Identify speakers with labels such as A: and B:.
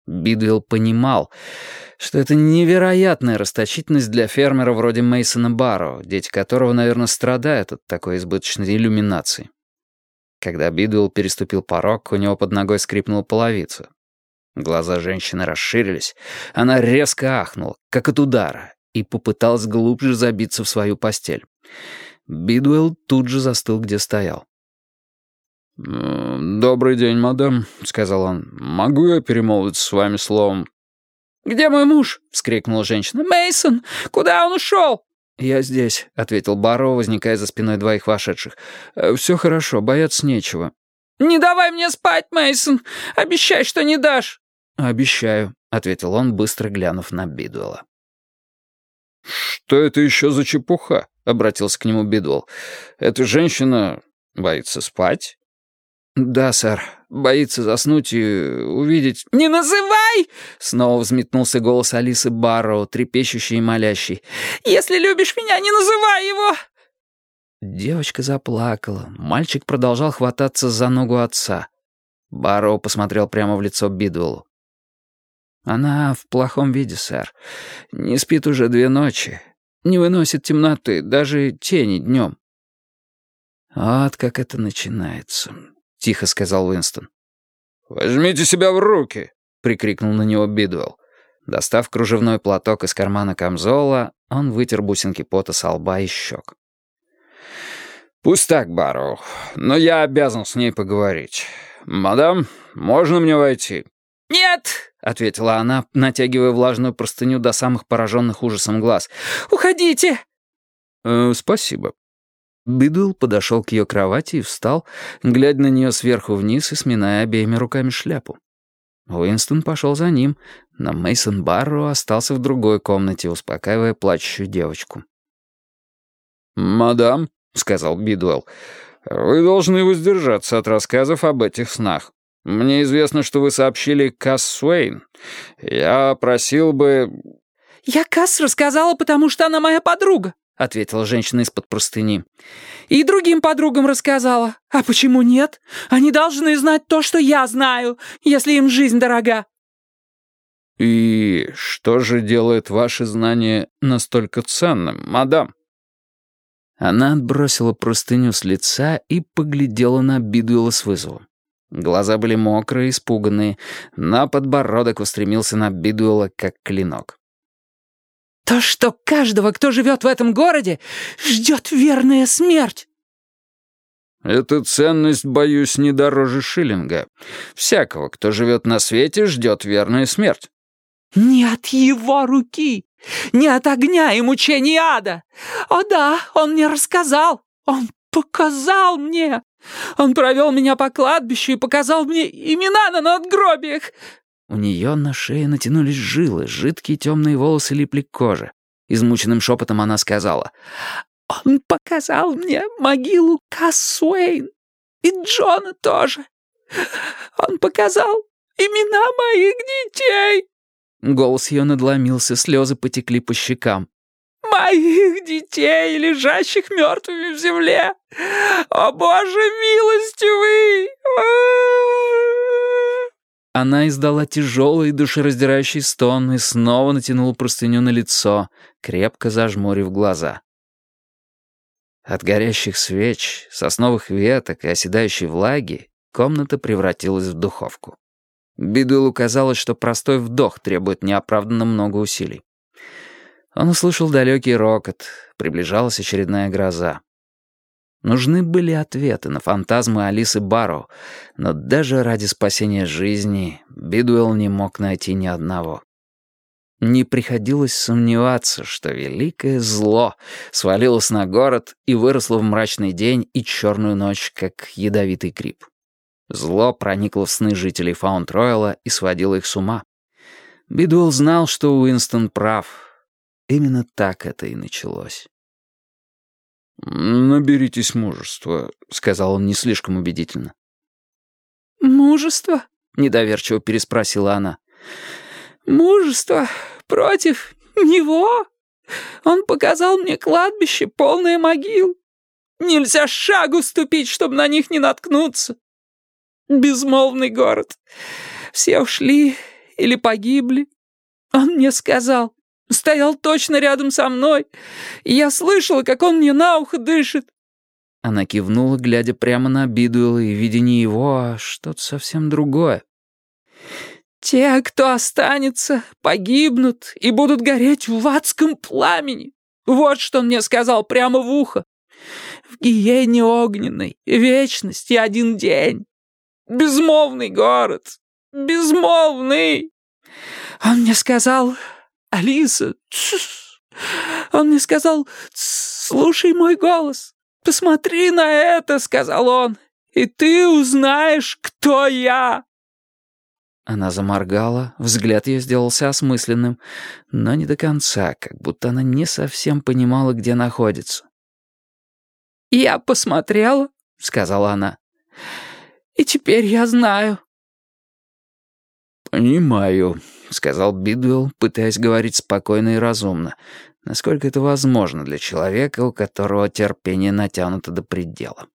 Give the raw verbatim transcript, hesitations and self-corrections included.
A: Бидуэлл понимал, что это невероятная расточительность для фермера вроде Мейсона Барроу, дети которого, наверное, страдают от такой избыточной иллюминации. Когда Бидуэлл переступил порог, у него под ногой скрипнула половица. Глаза женщины расширились, она резко ахнула, как от удара, и попыталась глубже забиться в свою постель. Бидуэлл тут же застыл, где стоял. «Добрый день, мадам», — сказал он. «Могу я перемолвиться с вами словом?»
B: «Где мой муж?» — вскрикнула женщина. «Мейсон, куда он ушел?»
A: «Я здесь», — ответил Барроу, возникая за спиной двоих вошедших. «Все хорошо, бояться нечего».
B: «Не давай мне спать, Мейсон. Обещай, что не дашь».
A: «Обещаю», — ответил он, быстро глянув на Бидуэлла.
C: «Что это еще за чепуха?» — обратился к нему Бидуэлл. «Эта женщина боится спать?»
A: «Да, сэр. Боится заснуть и увидеть...»
B: «Не называй!»
A: — снова взметнулся голос Алисы Барроу, трепещущий и молящий.
B: «Если любишь меня, не называй его!»
A: Девочка заплакала. Мальчик продолжал хвататься за ногу отца. Барроу посмотрел прямо в лицо Бидуэллу. «Она в плохом виде, сэр. Не спит уже две ночи. Не выносит темноты, даже тени днем». «Вот как это начинается», — тихо сказал Уинстон.
C: «Возьмите себя в руки!» — прикрикнул на него Бидуэлл.
A: Достав кружевной платок из кармана камзола, он вытер бусинки пота со лба и щек.
C: «Пусть так, Барроу, но я обязан с ней поговорить. Мадам, можно мне войти?»
B: «Нет!»
A: — ответила она, натягивая влажную простыню до самых пораженных ужасом глаз.
B: «Уходите!»
A: «Э, «Спасибо». Бидуэлл подошел к ее кровати и встал, глядя на нее сверху вниз и сминая обеими руками шляпу. Уинстон пошел за ним, но Мейсон Барроу остался в другой комнате, успокаивая плачущую девочку.
C: «Мадам», — сказал Бидуэлл, — «вы должны воздержаться от рассказов об этих снах. Мне известно, что вы сообщили Касс Суэйн. Я просил бы...»
B: «Я Касс рассказала, потому что она моя подруга», — ответила женщина из-под простыни. «И другим подругам рассказала. А почему нет? Они должны знать то, что я знаю, если им жизнь дорога».
C: «И что же делает ваши знания настолько ценным, мадам?»
A: Она отбросила простыню с лица и поглядела на Бидуэлла с вызовом. Глаза были мокрые, испуганные, на подбородок устремился на Бидуэлла, как клинок.
B: «То, что каждого, кто живет в этом городе, ждет верная смерть!»
C: «Эта ценность, боюсь, не дороже шиллинга. Всякого, кто живет на свете, ждет верная смерть».
B: «Не от его руки, не от огня и мучений ада. О да, он мне рассказал, он показал мне. Он провел меня по кладбищу и показал мне имена на надгробиях».
A: У нее на шее натянулись жилы, жидкие темные волосы липли к коже. Измученным шепотом она сказала:
B: «Он показал мне могилу Касс Суэйн и Джона тоже. Он показал имена моих детей».
A: Голос ее надломился, слезы потекли по щекам.
B: «Моих детей, лежащих мертвыми в земле! О, Боже милостивый!»
A: Она издала тяжелый душераздирающий стон и снова натянула простыню на лицо, крепко зажмурив глаза. От горящих свеч, сосновых веток и оседающей влаги комната превратилась в духовку. Бидуэллу казалось, что простой вдох требует неоправданно много усилий. Он услышал далекий рокот, приближалась очередная гроза. Нужны были ответы на фантазмы Алисы Барроу, но даже ради спасения жизни Бидуэлл не мог найти ни одного. Не приходилось сомневаться, что великое зло свалилось на город и выросло в мрачный день и черную ночь, как ядовитый гриб. Зло проникло в сны жителей Фаунд-Ройла и сводило их с ума. Бидуэлл знал, что Уинстон прав. Именно так это и началось.
C: «Наберитесь мужества», — сказал он не слишком убедительно.
B: «Мужество?»
A: — недоверчиво переспросила она.
B: «Мужество против него? Он показал мне кладбище, полное могил. Нельзя шагу ступить, чтобы на них не наткнуться. Безмолвный город. Все ушли, или погибли. Он мне сказал, стоял точно рядом со мной, и я слышала, как он мне на ухо дышит».
A: Она кивнула, глядя прямо на Бидуэлла и видя не его, а что-то совсем другое.
B: «Те, кто останется, погибнут и будут гореть в адском пламени. Вот что он мне сказал прямо в ухо. В гиене огненной вечность и один день. Безмолвный город, безмолвный. Он мне сказал, Алиса, тс, он мне сказал, слушай мой голос, посмотри на это, сказал он, и ты узнаешь, кто я».
A: Она заморгала, взгляд ее сделался осмысленным, но не до конца, как будто она не совсем понимала, где находится.
B: «Я посмотрела», — сказала она, — «и теперь я знаю».
A: «Понимаю», — сказал Бидуэлл, пытаясь говорить спокойно и разумно, насколько это возможно для человека, у которого терпение натянуто до предела.